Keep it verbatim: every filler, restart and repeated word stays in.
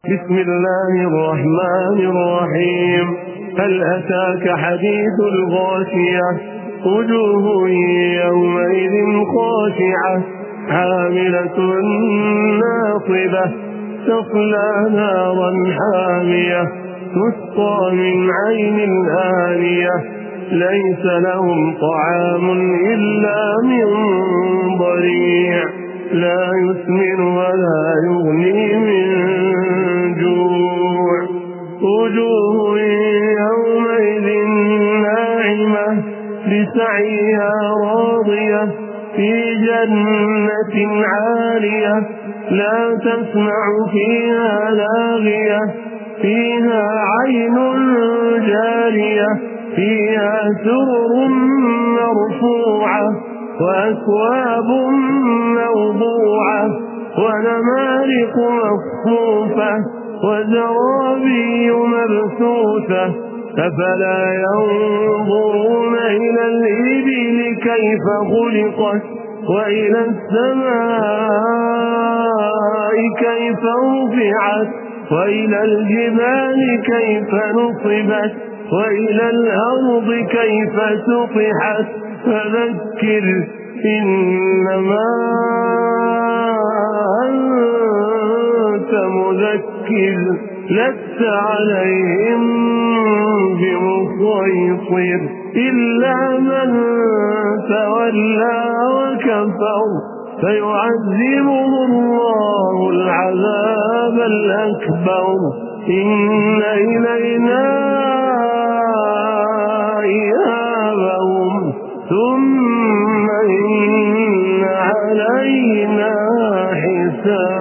بسم الله الرحمن الرحيم. هل أتاك حديث الغاشية؟ وجوه يومئذ خاشعة عاملة ناصبة تصلى نارا حامية تسقى من عين آنية ليس لهم طعام إلا من ضريع لا يسمن ولا يغني من جوع. وجوه يومئذ ناعمة لسعيها راضية في جنة عالية لا تسمع فيها لاغية فيها عين جارية فيها سرر مرفوعة وأكواب موضوعة ونمارق مصفوفة وزرابي مبثوثة أفلا ينظرون إلى الإبل كيف خلقت وإلى السماء كيف رفعت وإلى الجبال كيف نصبت وإلى الأرض كيف سطحت فذكر إنما أنت مذكر لست عليهم بمسيطر إلا من تولى وكفر فيعذبه الله العذاب الأكبر إن إلينا إيابهم ثم إن علينا حسابهم.